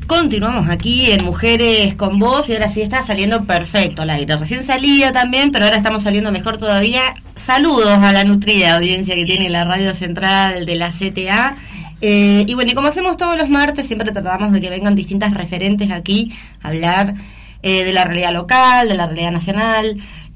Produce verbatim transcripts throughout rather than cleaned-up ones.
Continuamos aquí en Mujeres con Voz y ahora sí está saliendo perfecto el aire. Recién salía también, pero ahora estamos saliendo mejor todavía. Saludos a la nutrida audiencia que tiene la radio central de la C T A. Eh, y bueno, y como hacemos todos los martes, siempre tratamos de que vengan distintas referentes aquí a hablar eh, de la realidad local, de la realidad nacional.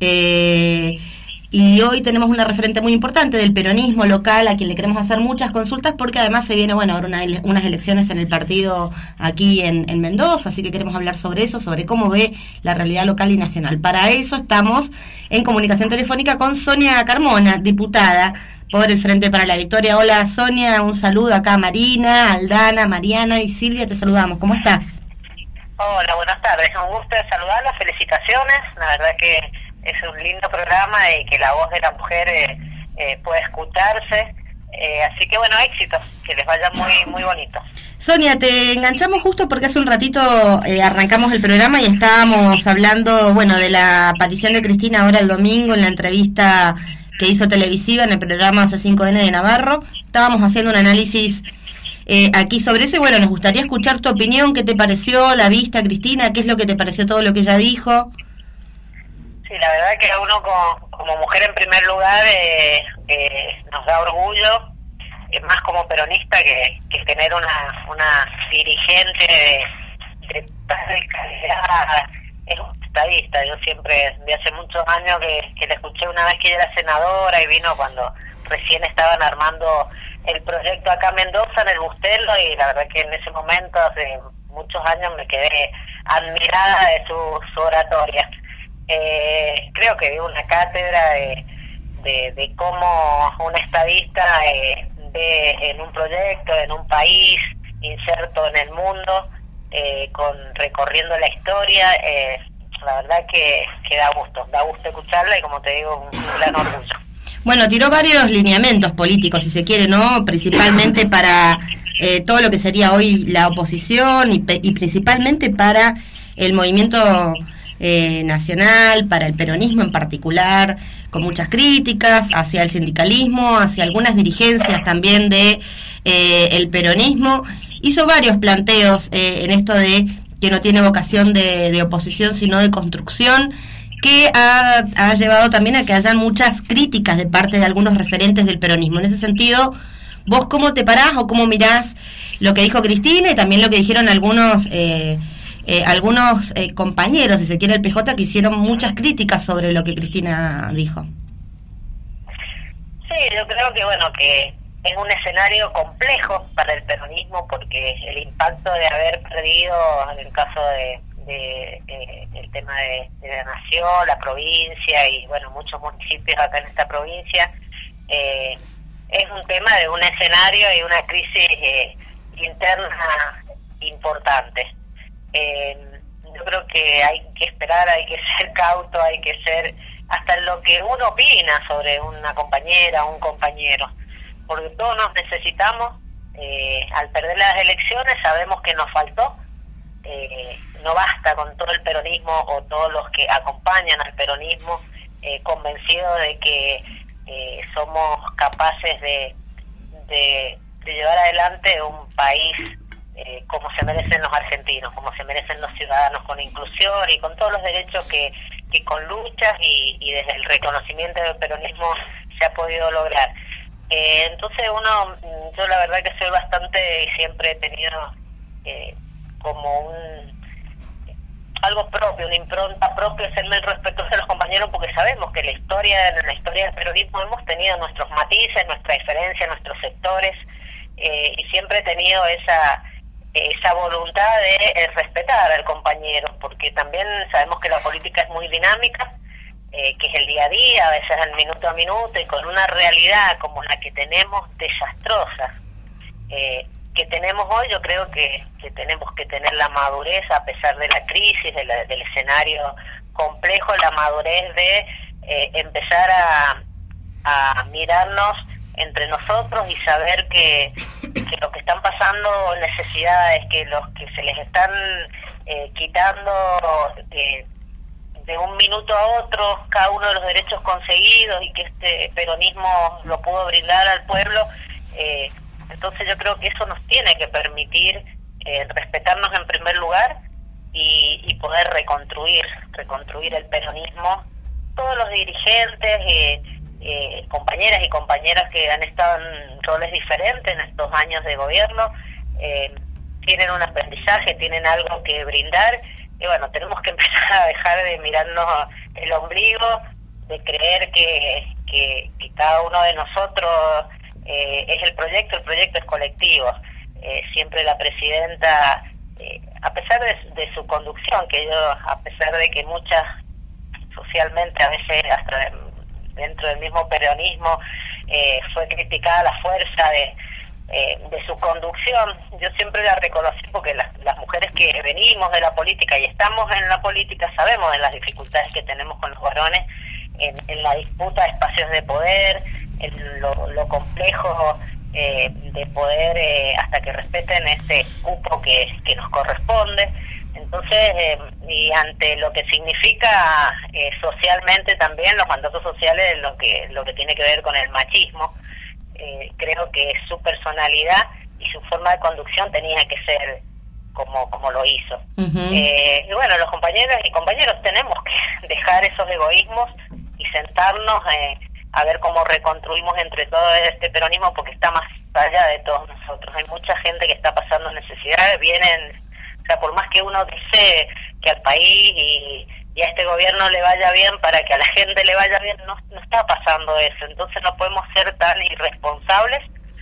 Eh, y hoy tenemos una referente muy importante del peronismo local, a quien le queremos hacer muchas consultas, porque además se viene, bueno, ahora una, unas elecciones en el partido aquí en, en Mendoza, así que queremos hablar sobre eso, sobre cómo ve la realidad local y nacional. Para eso estamos en comunicación telefónica con Sonia Carmona, diputada por el Frente para la Victoria. Hola Sonia, un saludo acá a Marina, Aldana, Mariana y Silvia, te saludamos. ¿Cómo estás? Hola, buenas tardes, un gusto de saludarlas, felicitaciones, la verdad que es un lindo programa y que la voz de la mujer eh, eh, pueda escucharse, eh, así que bueno, éxitos, que les vaya muy muy bonito. Sonia, te enganchamos justo porque hace un ratito eh, arrancamos el programa y estábamos hablando, bueno, de la aparición de Cristina ahora el domingo en la entrevista que hizo televisiva en el programa C cinco N de Navarro. Estábamos haciendo un análisis eh, aquí sobre eso y bueno, nos gustaría escuchar tu opinión, qué te pareció, la vista Cristina, qué es lo que te pareció todo lo que ella dijo. Sí, la verdad que a uno como, como mujer en primer lugar eh, eh, nos da orgullo, eh, más como peronista que, que tener una una dirigente de, de tal calidad, es un estadista. Yo siempre, de hace muchos años que, que la escuché una vez que ella era senadora y vino cuando recién estaban armando el proyecto acá en Mendoza, en el Bustelo, y la verdad que en ese momento, hace muchos años, me quedé admirada de su, su oratoria. Eh, creo que dio una cátedra de, de, de cómo un estadista eh, ve en un proyecto, en un país, inserto en el mundo, eh, con recorriendo la historia, eh, la verdad que, que da gusto, da gusto escucharla y como te digo, un, un gran orgullo. Bueno, tiró varios lineamientos políticos, si se quiere, ¿no? Principalmente para eh, todo lo que sería hoy la oposición y, y principalmente para el movimiento Eh, nacional, para el peronismo en particular, con muchas críticas hacia el sindicalismo, hacia algunas dirigencias también de eh, el peronismo. Hizo varios planteos eh, en esto de que no tiene vocación de, de oposición, sino de construcción, que ha, ha llevado también a que hayan muchas críticas de parte de algunos referentes del peronismo. En ese sentido, ¿vos cómo te parás o cómo mirás lo que dijo Cristina y también lo que dijeron algunos eh, Eh, algunos eh, compañeros, si se quiere, el P J, que hicieron muchas críticas sobre lo que Cristina dijo? Sí, yo creo que bueno que es un escenario complejo para el peronismo porque el impacto de haber perdido, en el caso de, de eh, el tema de, de la nación, la provincia y bueno, muchos municipios acá en esta provincia, eh, es un tema de un escenario y una crisis eh, interna importante. Eh, yo creo que hay que esperar, hay que ser cauto, hay que ser hasta lo que uno opina sobre una compañera o un compañero, porque todos nos necesitamos. Eh, al perder las elecciones sabemos que nos faltó, eh, no basta con todo el peronismo o todos los que acompañan al peronismo eh, convencidos de que eh, somos capaces de, de, de llevar adelante un país Eh, como se merecen los argentinos, como se merecen los ciudadanos, con inclusión y con todos los derechos que, que con luchas y, y desde el reconocimiento del peronismo se ha podido lograr. Eh, entonces uno, yo la verdad que soy bastante y siempre he tenido eh, como un algo propio, una impronta propia, serme el respetuoso de los compañeros, porque sabemos que la historia, en la historia del peronismo hemos tenido nuestros matices, nuestras diferencias, nuestros sectores, eh, y siempre he tenido esa esa voluntad de eh, respetar al compañero, porque también sabemos que la política es muy dinámica, eh, que es el día a día, a veces al minuto a minuto, y con una realidad como la que tenemos desastrosa, eh, que tenemos hoy, yo creo que, que tenemos que tener la madurez, a pesar de la crisis, de la, del escenario complejo, la madurez de eh, empezar a, a mirarnos entre nosotros y saber que, que lo que están pasando necesidades, que los que se les están eh, quitando eh, de un minuto a otro cada uno de los derechos conseguidos y que este peronismo lo pudo brindar al pueblo, eh, entonces yo creo que eso nos tiene que permitir eh, respetarnos en primer lugar y, y poder reconstruir, reconstruir el peronismo. Todos los dirigentes, eh, eh, compañeras y compañeras que han estado en roles diferentes en estos años de gobierno, eh, tienen un aprendizaje, tienen algo que brindar, y bueno, tenemos que empezar a dejar de mirarnos el ombligo, de creer que, que, que cada uno de nosotros eh, es el proyecto, el proyecto es colectivo. Eh, siempre la presidenta, eh, a pesar de, de su conducción, que yo, a pesar de que muchas socialmente, a veces hasta dentro del mismo peronismo, eh, fue criticada la fuerza de, eh, de su conducción, yo siempre la reconocí porque las, las mujeres que venimos de la política y estamos en la política sabemos de las dificultades que tenemos con los varones en, en la disputa de espacios de poder, en lo, lo complejo eh, de poder eh, hasta que respeten ese cupo que, que nos corresponde. Entonces, eh, y ante lo que significa eh, socialmente también los mandatos sociales, lo que lo que tiene que ver con el machismo, eh, creo que su personalidad y su forma de conducción tenía que ser como como lo hizo. Uh-huh. Eh, y bueno, los compañeros y compañeros tenemos que dejar esos egoísmos y sentarnos eh, a ver cómo reconstruimos entre todo este peronismo, porque está más allá de todos nosotros. Hay mucha gente que está pasando necesidades, vienen... O sea, por más que uno desee que al país y, y a este gobierno le vaya bien, para que a la gente le vaya bien, no, no está pasando eso. Entonces no podemos ser tan irresponsables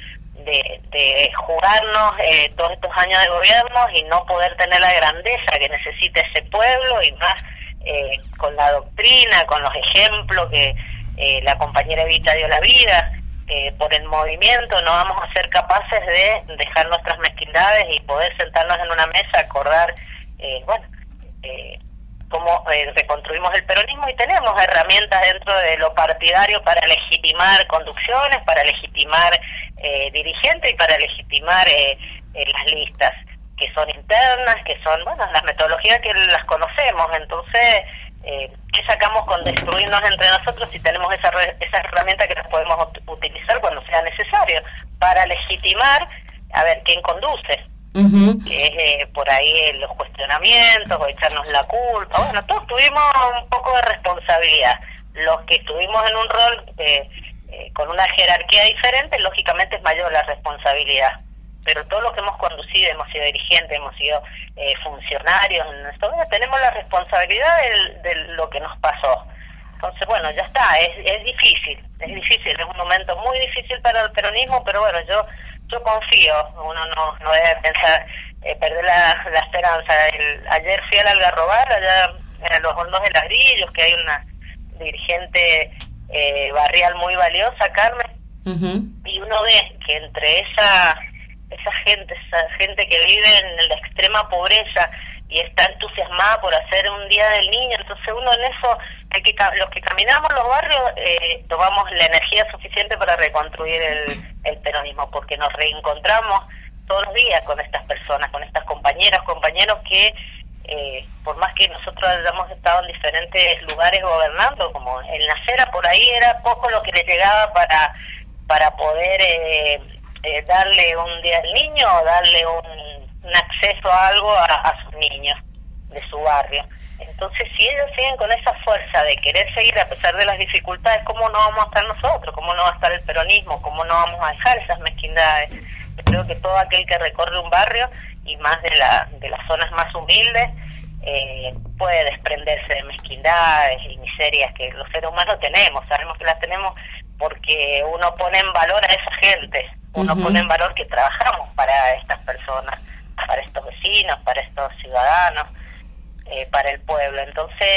de, de jugarnos eh, todos estos años de gobierno y no poder tener la grandeza que necesita ese pueblo, y más eh, con la doctrina, con los ejemplos que eh, la compañera Evita dio la vida. Eh, por el movimiento no vamos a ser capaces de dejar nuestras mezquindades y poder sentarnos en una mesa, acordar, eh, bueno, eh, cómo eh, reconstruimos el peronismo, y tenemos herramientas dentro de lo partidario para legitimar conducciones, para legitimar eh, dirigentes y para legitimar eh, eh, las listas, que son internas, que son, bueno, las metodologías que las conocemos. Entonces, Eh, ¿qué sacamos con destruirnos entre nosotros si tenemos esa esa herramienta que las podemos utilizar cuando sea necesario para legitimar a ver quién conduce? Uh-huh. Que es eh, por ahí los cuestionamientos o echarnos la culpa. Bueno, todos tuvimos un poco de responsabilidad. Los que estuvimos en un rol eh, eh, con una jerarquía diferente, lógicamente es mayor la responsabilidad. Pero todos los que hemos conducido, hemos sido dirigentes, hemos sido eh, funcionarios, en nuestra vida, tenemos la responsabilidad de, de lo que nos pasó. Entonces, bueno, ya está, es, es difícil, es difícil, es un momento muy difícil para el peronismo, pero bueno, yo yo confío, uno no, no debe pensar, eh, perder la, la esperanza. El, ayer fui al Algarrobal, allá en los Hondos de Ladrillos, que hay una dirigente eh, barrial muy valiosa, Carmen, uh-huh. Y uno ve que entre esa... esa gente, esa gente que vive en la extrema pobreza y está entusiasmada por hacer un día del niño, entonces uno en eso, hay que los que caminamos los barrios, eh, tomamos la energía suficiente para reconstruir el, el peronismo, porque nos reencontramos todos los días con estas personas, con estas compañeras, compañeros que eh, por más que nosotros hayamos estado en diferentes lugares gobernando, como en la acera por ahí era poco lo que les llegaba para, para poder... Eh, Eh, darle un día al niño o darle un, un acceso a algo a, a sus niños de su barrio. Entonces, si ellos siguen con esa fuerza de querer seguir a pesar de las dificultades, ¿cómo no vamos a estar nosotros? ¿Cómo no va a estar el peronismo? ¿Cómo no vamos a dejar esas mezquindades? Yo creo que todo aquel que recorre un barrio, y más de, la, de las zonas más humildes, eh, puede desprenderse de mezquindades y miserias que los seres humanos tenemos. Sabemos que las tenemos porque uno pone en valor a esa gente. Uno uh-huh. pone en valor que trabajamos para estas personas, para estos vecinos, para estos ciudadanos, eh, para el pueblo. Entonces,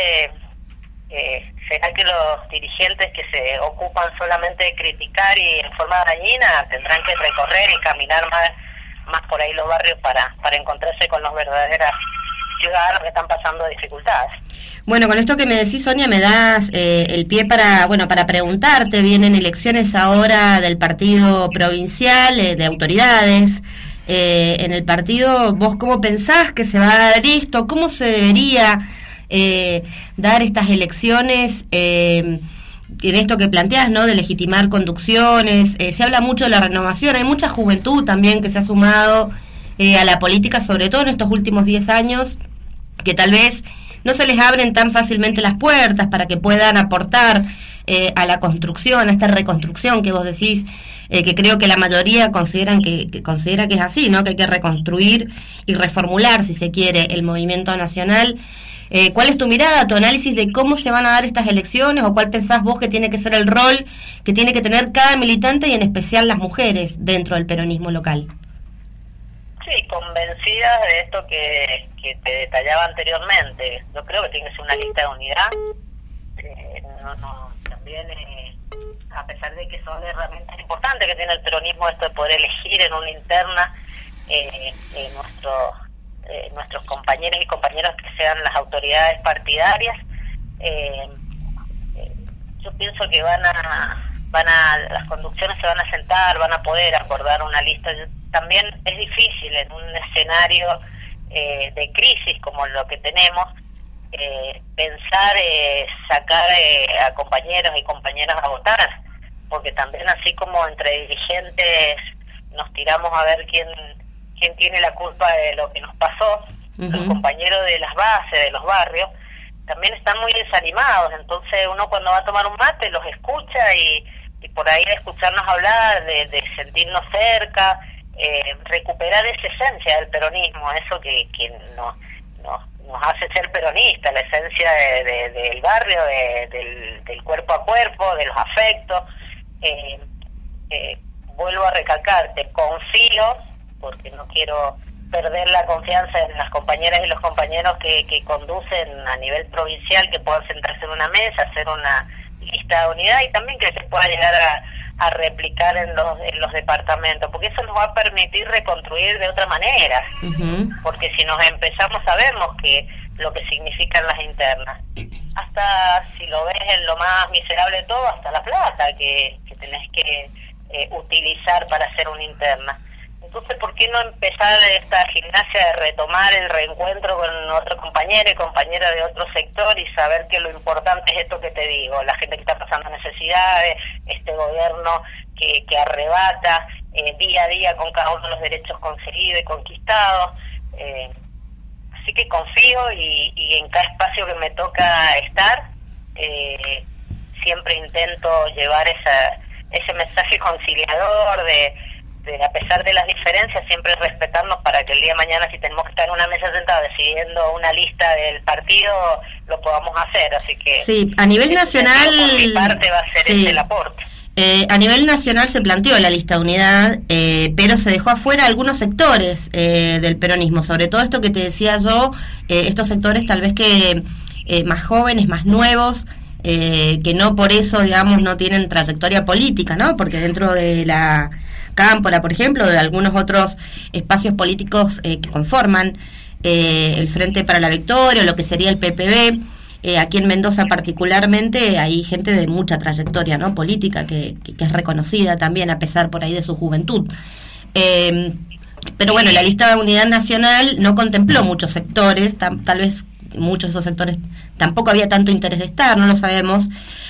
eh, ¿será que los dirigentes que se ocupan solamente de criticar y en forma dañina tendrán que recorrer y caminar más, más por ahí los barrios para, para encontrarse con los verdaderos ciudadanos que están pasando dificultades? Bueno, con esto que me decís, Sonia, me das eh, el pie para, bueno, para preguntarte. Vienen elecciones ahora del partido provincial, eh, de autoridades. Eh, en el partido, ¿vos cómo pensás que se va a dar esto? ¿Cómo se debería eh, dar estas elecciones? Eh, en esto que planteas, ¿no?, de legitimar conducciones. Eh, se habla mucho de la renovación, hay mucha juventud también que se ha sumado eh, a la política, sobre todo en estos últimos diez años, que tal vez no se les abren tan fácilmente las puertas para que puedan aportar eh, a la construcción, a esta reconstrucción que vos decís, eh, que creo que la mayoría consideran que, que considera que es así, ¿no? Que hay que reconstruir y reformular, si se quiere, el movimiento nacional. Eh, ¿Cuál es tu mirada, tu análisis de cómo se van a dar estas elecciones, o cuál pensás vos que tiene que ser el rol que tiene que tener cada militante y en especial las mujeres dentro del peronismo local? Sí, convencida de esto que, que te detallaba anteriormente. Yo creo que tiene que ser una lista de unidad. Eh, no, no, también, eh, a pesar de que son herramientas importantes que tiene el peronismo, esto de poder elegir en una interna eh, eh, nuestro, eh, nuestros compañeros y compañeras que sean las autoridades partidarias. Eh, eh, yo pienso que van a, van a, las conducciones se van a sentar, van a poder acordar una lista. Yo, también es difícil en un escenario eh, de crisis como lo que tenemos, eh, pensar eh, sacar eh, a compañeros y compañeras a votar, porque también así como entre dirigentes nos tiramos a ver quién quién tiene la culpa de lo que nos pasó, uh-huh. Los compañeros de las bases, de los barrios, también están muy desanimados. Entonces uno cuando va a tomar un mate los escucha y, y por ahí de escucharnos hablar, de, de sentirnos cerca, Eh, recuperar esa esencia del peronismo, eso que, que nos, nos, nos hace ser peronistas, la esencia de, de, del barrio, de, del, del cuerpo a cuerpo, de los afectos. Eh, eh, vuelvo a recalcarte, confío, porque no quiero perder la confianza en las compañeras y los compañeros que, que conducen a nivel provincial, que puedan sentarse en una mesa, hacer una lista de unidad y también que se pueda llegar a a replicar en los en los departamentos, porque eso nos va a permitir reconstruir de otra manera, uh-huh. Porque si nos empezamos, sabemos que lo que significan las internas, hasta si lo ves en lo más miserable de todo, hasta la plata que, que tenés que eh, utilizar para hacer una interna. Entonces, ¿por qué no empezar esta gimnasia de retomar el reencuentro con otro compañero y compañera de otro sector y saber que lo importante es esto que te digo, la gente que está pasando necesidades, este gobierno que, que arrebata eh, día a día con cada uno de los derechos conseguidos y conquistados? Eh, así que confío y, y en cada espacio que me toca estar, eh, siempre intento llevar esa, ese mensaje conciliador de... De, a pesar de las diferencias, siempre respetarnos para que el día de mañana, si tenemos que estar en una mesa sentada decidiendo una lista del partido, lo podamos hacer. Así que sí, a nivel nacional, por mi parte va a ser sí. ese el aporte. Eh, a nivel nacional se planteó la lista de unidad, eh, pero se dejó afuera algunos sectores eh, del peronismo, sobre todo esto que te decía yo, eh, estos sectores tal vez que eh, más jóvenes, más nuevos, eh, que no por eso, digamos, no tienen trayectoria política, ¿no? Porque dentro de la Cámpora, por ejemplo, de algunos otros espacios políticos eh, que conforman eh, el Frente para la Victoria, o lo que sería el P P B, eh, aquí en Mendoza particularmente hay gente de mucha trayectoria, ¿no? Política que, que, que es reconocida también a pesar por ahí de su juventud. Eh, pero bueno, la lista de unidad nacional no contempló muchos sectores, tam, tal vez muchos de esos sectores tampoco había tanto interés de estar, no lo sabemos.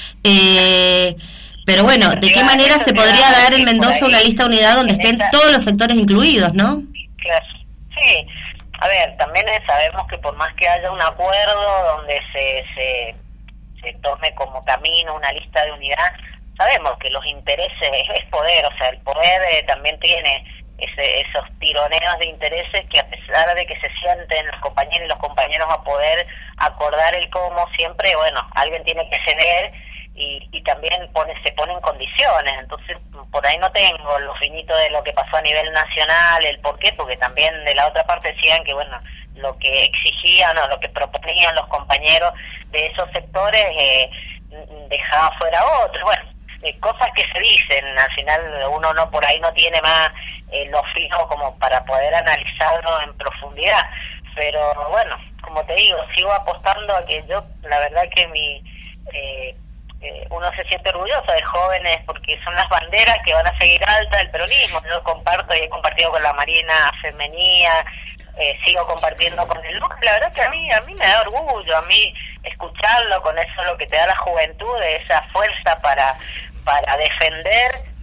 Eh, Pero bueno, ¿de qué manera se podría dar en Mendoza una lista de unidad donde estén todos los sectores incluidos, no? Claro, sí. A ver, también sabemos que por más que haya un acuerdo donde se, se, se tome como camino una lista de unidad, sabemos que los intereses es poder, o sea, el poder eh, también tiene ese, esos tironeos de intereses que a pesar de que se sienten los compañeros y los compañeros a poder acordar el cómo, siempre, bueno, alguien tiene que ceder. Y, y también pone, se ponen condiciones, entonces por ahí no tengo lo finito de lo que pasó a nivel nacional, el por qué, porque también de la otra parte decían que bueno, lo que exigían o lo que proponían los compañeros de esos sectores eh, dejaba fuera a otros, bueno, eh, cosas que se dicen, al final uno no por ahí no tiene más eh, lo fijo como para poder analizarlo en profundidad, pero bueno, como te digo, sigo apostando a que yo, la verdad que mi... Eh, uno se siente orgulloso de jóvenes porque son las banderas que van a seguir altas del peronismo. Yo comparto y he compartido con la Marina Femenía, eh, sigo compartiendo con el Lucas. La verdad que a mí a mí me da orgullo, a mí escucharlo con eso, lo que te da la juventud, esa fuerza para para defender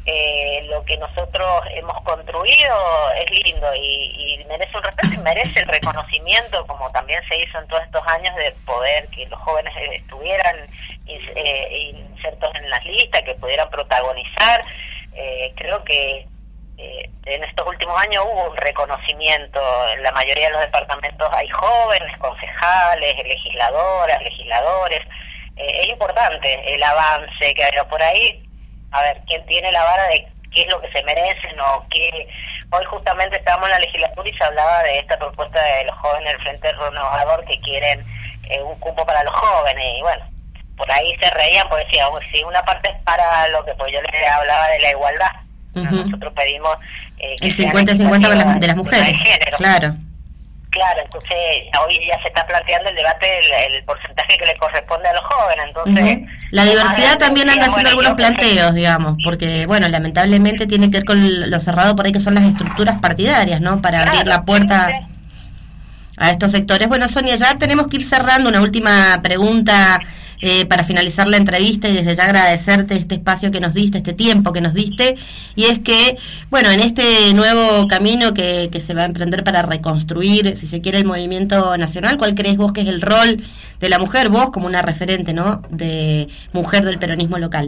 eh, lo que nosotros hemos construido es lindo y, y merece un respeto y merece el reconocimiento, como también se hizo en todos estos años, de poder que los jóvenes estuvieran eh, insertos en las listas, que pudieran protagonizar. Eh, creo que eh, en estos últimos años hubo un reconocimiento. En la mayoría de los departamentos hay jóvenes, concejales, legisladoras, legisladores. Eh, es importante el avance que hay por ahí. A ver, ¿quién tiene la vara de qué es lo que se merecen o qué? Hoy justamente estábamos en la legislatura y se hablaba de esta propuesta de los jóvenes del Frente Renovador que quieren eh, un cupo para los jóvenes. Y bueno, por ahí se reían porque decían, si una parte es para lo que pues yo les hablaba de la igualdad. Uh-huh. Nosotros pedimos eh, que el cincuenta cincuenta de, de las mujeres. De género. Claro. Claro, entonces hoy ya se está planteando el debate del el porcentaje que le corresponde a los jóvenes, entonces... Uh-huh. La diversidad también anda haciendo bueno, algunos planteos, que... digamos, porque, bueno, lamentablemente tiene que ver con lo cerrado por ahí que son las estructuras partidarias, ¿no? Para claro, abrir la puerta sí, sí. a estos sectores. Bueno, Sonia, ya tenemos que ir cerrando. Una última pregunta eh, para finalizar la entrevista y desde ya agradecerte este espacio que nos diste, este tiempo que nos diste, y es que, bueno, en este nuevo camino que, que se va a emprender para reconstruir, si se quiere, el movimiento nacional, ¿cuál crees vos que es el rol de la mujer, vos como una referente, ¿no?, de mujer del peronismo local?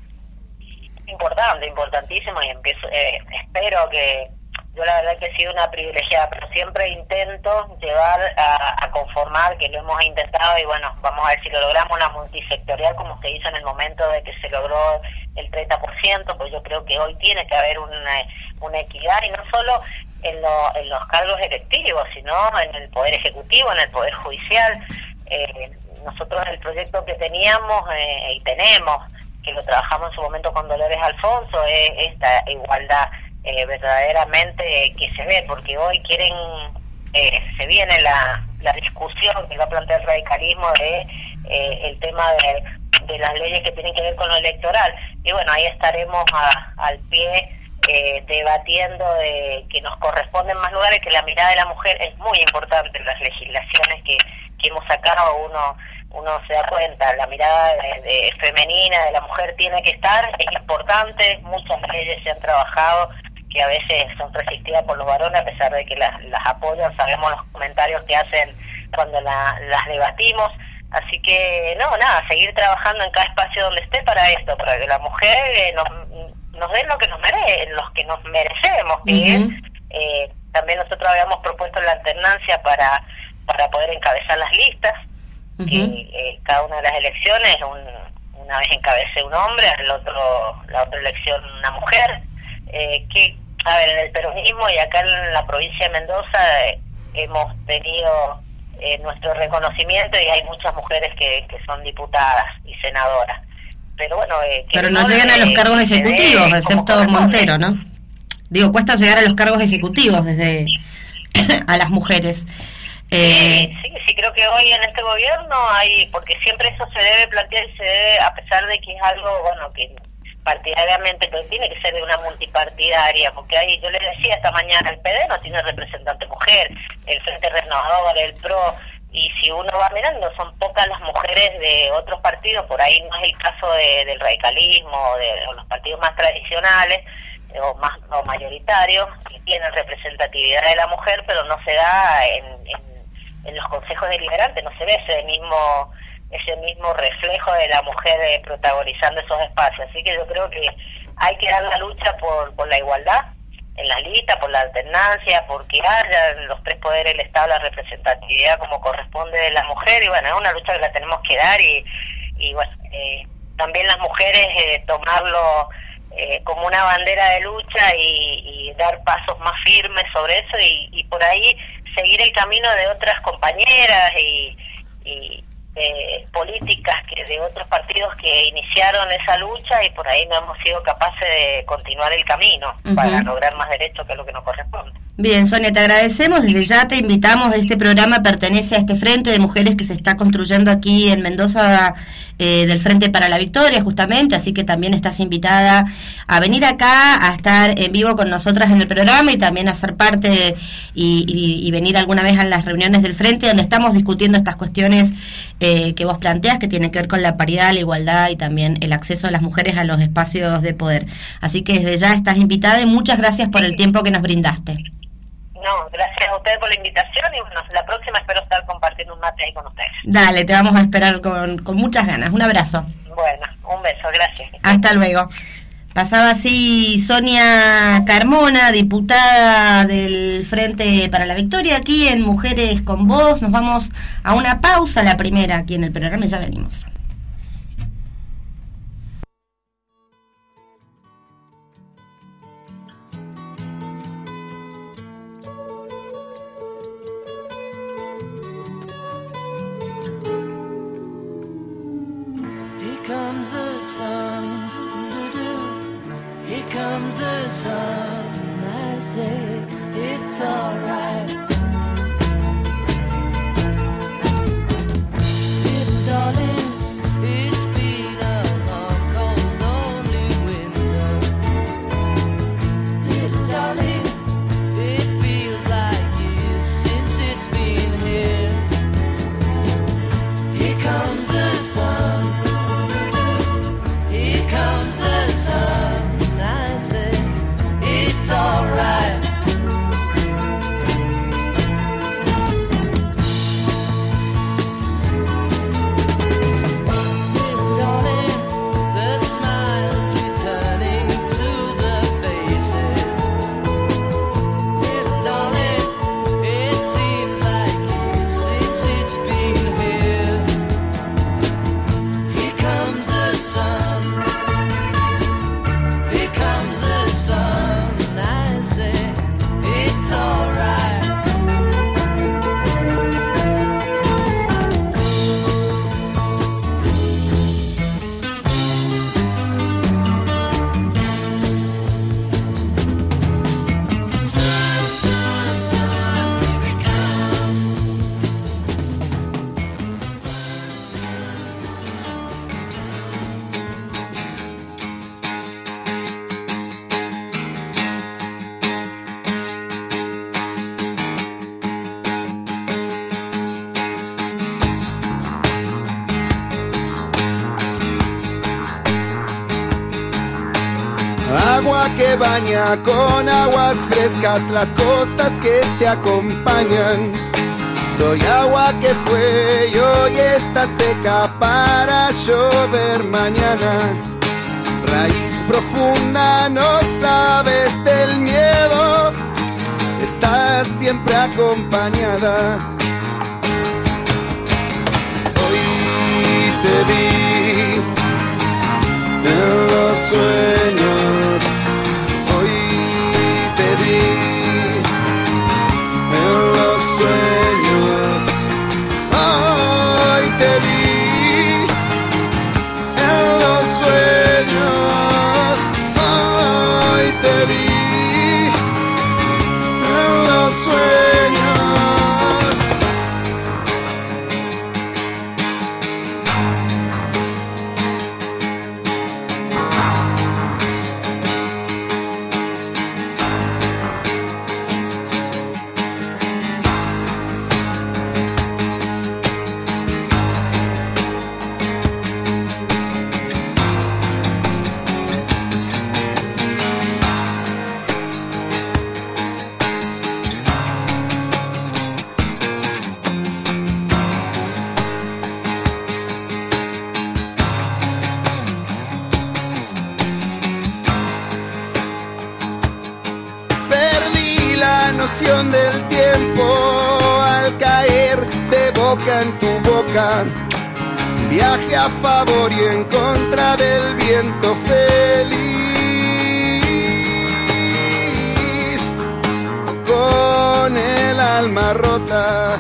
Importante, importantísimo, y empiezo, eh, espero que, yo la verdad que he sido una privilegiada, pero siempre intento llevar a, a conformar, que lo hemos intentado, y bueno, vamos a ver si lo logramos, una multisectorial como se hizo en el momento de que se logró el treinta por ciento, pues yo creo que hoy tiene que haber una, una equidad, y no solo en, lo, en los cargos electivos, sino en el Poder Ejecutivo, en el Poder Judicial. Eh, nosotros el proyecto que teníamos eh, y tenemos, que lo trabajamos en su momento con Dolores Alfonso, es esta igualdad eh, verdaderamente eh, que se ve, porque hoy quieren, eh, se viene la, la discusión que va a plantear el radicalismo de eh, el tema de, de las leyes que tienen que ver con lo electoral, y bueno, ahí estaremos a, al pie eh, debatiendo de que nos corresponden más lugares, que la mirada de la mujer es muy importante en las legislaciones que, que hemos sacado. uno uno se da cuenta, la mirada de, de femenina de la mujer tiene que estar, es importante. Muchas leyes se han trabajado que a veces son resistidas por los varones, a pesar de que las, las apoyan, sabemos los comentarios que hacen cuando la, las debatimos, así que no, nada, seguir trabajando en cada espacio donde esté para esto, para que la mujer eh, nos, nos den lo que nos merece, los que nos merecemos, que uh-huh. es, eh, también nosotros habíamos propuesto la alternancia para, para poder encabezar las listas, uh-huh. que eh, cada una de las elecciones, un, una vez encabece un hombre, el otro, la otra elección una mujer, eh, que, a ver, en el peronismo y acá en la provincia de Mendoza eh, hemos tenido eh, nuestro reconocimiento y hay muchas mujeres que, que son diputadas y senadoras, pero bueno... Eh, que pero no llegan a los cargos ejecutivos, excepto Montero, ¿no? Digo, cuesta llegar a los cargos ejecutivos desde a las mujeres. Eh, sí, sí, creo que hoy en este gobierno hay, porque siempre eso se debe plantear y se debe, a pesar de que es algo, bueno, que partidariamente, pero tiene que ser de una multipartidaria, porque ahí, yo les decía esta mañana, el P D no tiene representante mujer, el Frente Renovador, el P R O, y si uno va mirando, son pocas las mujeres de otros partidos, por ahí no es el caso de, del radicalismo, o de o los partidos más tradicionales, o más o mayoritarios, que tienen representatividad de la mujer, pero no se da en, en en los consejos deliberantes, no se ve ese mismo ese mismo reflejo de la mujer eh, protagonizando esos espacios. Así que yo creo que hay que dar la lucha por, por la igualdad en la lista, por la alternancia, porque haya en los tres poderes del Estado la representatividad como corresponde de la mujer, y bueno, es una lucha que la tenemos que dar, y, y bueno, eh, también las mujeres eh, tomarlo eh, como una bandera de lucha y, y dar pasos más firmes sobre eso, y, y por ahí seguir el camino de otras compañeras y, y eh, políticas que de otros partidos que iniciaron esa lucha, y por ahí no hemos sido capaces de continuar el camino uh-huh. para lograr más derechos, que es lo que nos corresponde. Bien, Sonia, te agradecemos. Desde ya te invitamos. Este programa pertenece a este Frente de Mujeres que se está construyendo aquí en Mendoza, eh, del Frente para la Victoria, justamente. Así que también estás invitada a venir acá, a estar en vivo con nosotras en el programa y también a ser parte y, y, y venir alguna vez a las reuniones del Frente, donde estamos discutiendo estas cuestiones eh, que vos planteas, que tienen que ver con la paridad, la igualdad y también el acceso de las mujeres a los espacios de poder. Así que desde ya estás invitada y muchas gracias por el tiempo que nos brindaste. No, gracias a ustedes por la invitación y bueno, la próxima espero estar compartiendo un mate ahí con ustedes. Dale, te vamos a esperar con, con muchas ganas. Un abrazo. Bueno, un beso, gracias. Hasta luego. Pasaba así Sonia Carmona, diputada del Frente para la Victoria, aquí en Mujeres con Voz. Nos vamos a una pausa, la primera aquí en el programa y ya venimos. Comes the sun, here comes the sun, I say it's alright. Little darling, it's been a long, cold, lonely winter. Little darling, it feels like years since it's been here. Here comes the sun. Comes the sun, I say it's alright. Little darling, the smiles returning to the faces. Little darling, it seems like years since it's been here. Here comes the sun. Agua que baña con aguas frescas las costas que te acompañan. Soy agua que fue y hoy está seca para llover mañana. Raíz profunda, no sabes del miedo, estás siempre acompañada. Hoy te vi en los sueños, hoy te vi en los sueños, hoy te vi en los sueños, hoy te vi en los sueños. Del tiempo al caer de boca en tu boca, viaje a favor y en contra del viento feliz, con el alma rota.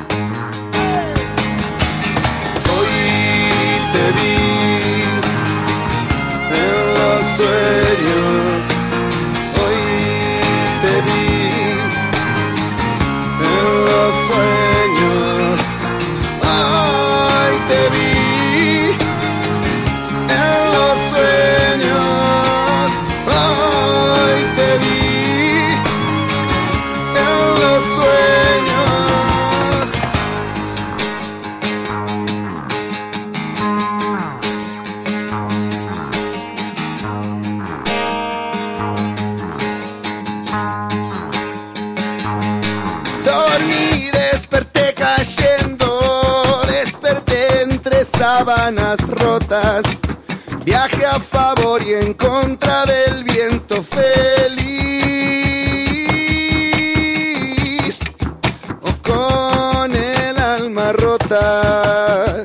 Hoy te vi en los sueños, hoy te vi sábanas rotas. Viaje a favor y en contra del viento, feliz o con el alma rota.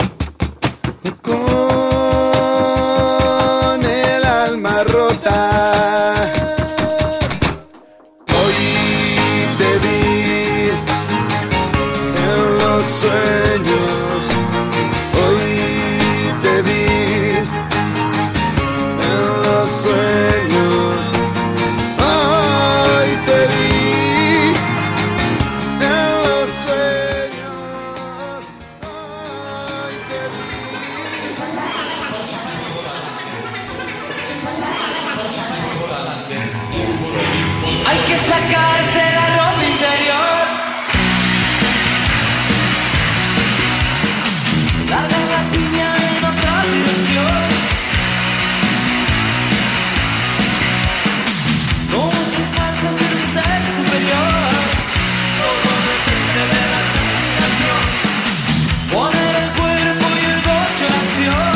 Con el alma rota. Hoy te vi en los sueños. Hoy te vi en los sueños. Hoy te vi en los sueños. Hoy te vi. Hay que sacarse la ropa interior, darle la piña en otra dirección. No hace falta ser un ser superior, todo depende de la determinación. Poner el cuerpo y el bocho en acción.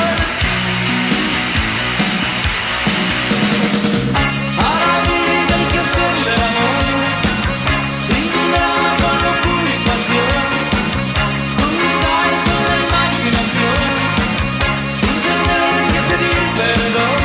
A la vida hay que hacerle el amor, sin drama, con locura y pasión. Jugar con la imaginación, sin tener que pedir perdón.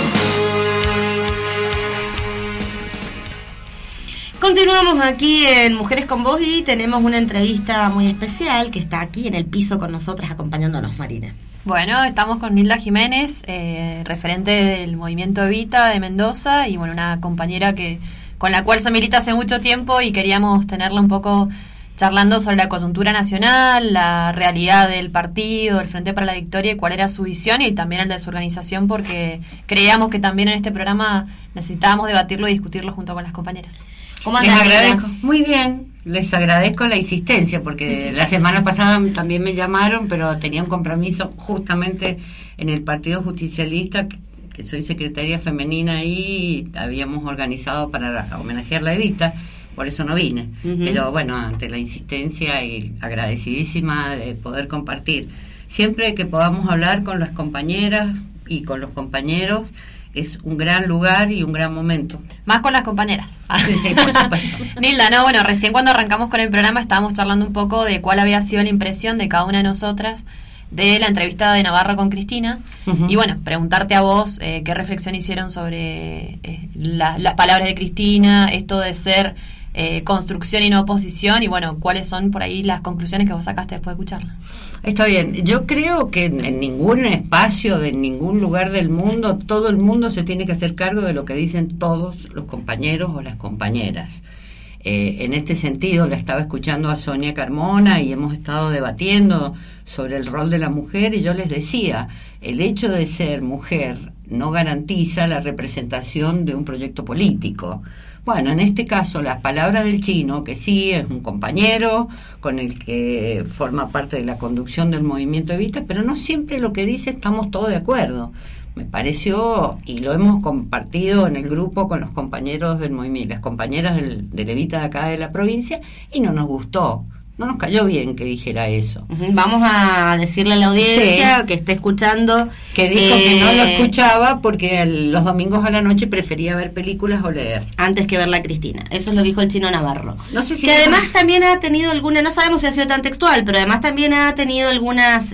Continuamos aquí en Mujeres con Voz y tenemos una entrevista muy especial que está aquí en el piso con nosotras acompañándonos, Marina. Bueno, estamos con Nilda Jiménez, eh, referente del movimiento Evita de Mendoza y bueno, una compañera que con la cual se milita hace mucho tiempo y queríamos tenerla un poco charlando sobre la coyuntura nacional, la realidad del partido, el Frente para la Victoria y cuál era su visión y también el de su organización, porque creíamos que también en este programa necesitábamos debatirlo y discutirlo junto con las compañeras. ¿Cómo Les andas, agradezco, Nilda? muy bien, les agradezco la insistencia porque la semana pasada también me llamaron, pero tenía un compromiso justamente en el Partido Justicialista, que soy secretaria femenina y habíamos organizado para homenajear la Evita, por eso no vine. Ujú. Pero bueno, ante la insistencia y agradecidísima de poder compartir. Siempre que podamos hablar con las compañeras y con los compañeros, es un gran lugar y un gran momento. Más con las compañeras. Sí, sí, por supuesto. Nilda, no, bueno, recién cuando arrancamos con el programa estábamos charlando un poco de cuál había sido la impresión de cada una de nosotras de la entrevista de Navarro con Cristina. Ujú. Y bueno, preguntarte a vos eh, qué reflexión hicieron sobre eh, la- las palabras de Cristina, esto de ser eh, construcción y no oposición, y bueno, cuáles son por ahí las conclusiones que vos sacaste después de escucharla. Está bien, yo creo que en, en ningún espacio, de ningún lugar del mundo, todo el mundo se tiene que hacer cargo de lo que dicen todos los compañeros o las compañeras. Eh, en este sentido, la estaba escuchando a Sonia Carmona y hemos estado debatiendo sobre el rol de la mujer y yo les decía, el hecho de ser mujer no garantiza la representación de un proyecto político. Bueno, en este caso, las palabras del Chino, que sí es un compañero con el que forma parte de la conducción del movimiento Evita, pero no siempre lo que dice estamos todos de acuerdo. Me pareció, y lo hemos compartido en el grupo con los compañeros del movimiento, las compañeras del, del Evita de acá de la provincia, y no nos gustó. No nos cayó bien que dijera eso. Ujú. Vamos a decirle a la audiencia Sí. que esté escuchando Que dijo eh, que no lo escuchaba porque el- los domingos a la noche prefería ver películas o leer. antes que verla a Cristina. Eso lo dijo el Chino Navarro. No sé si Que además también ha tenido alguna, no sabemos si ha sido tan textual, pero además también ha tenido algunas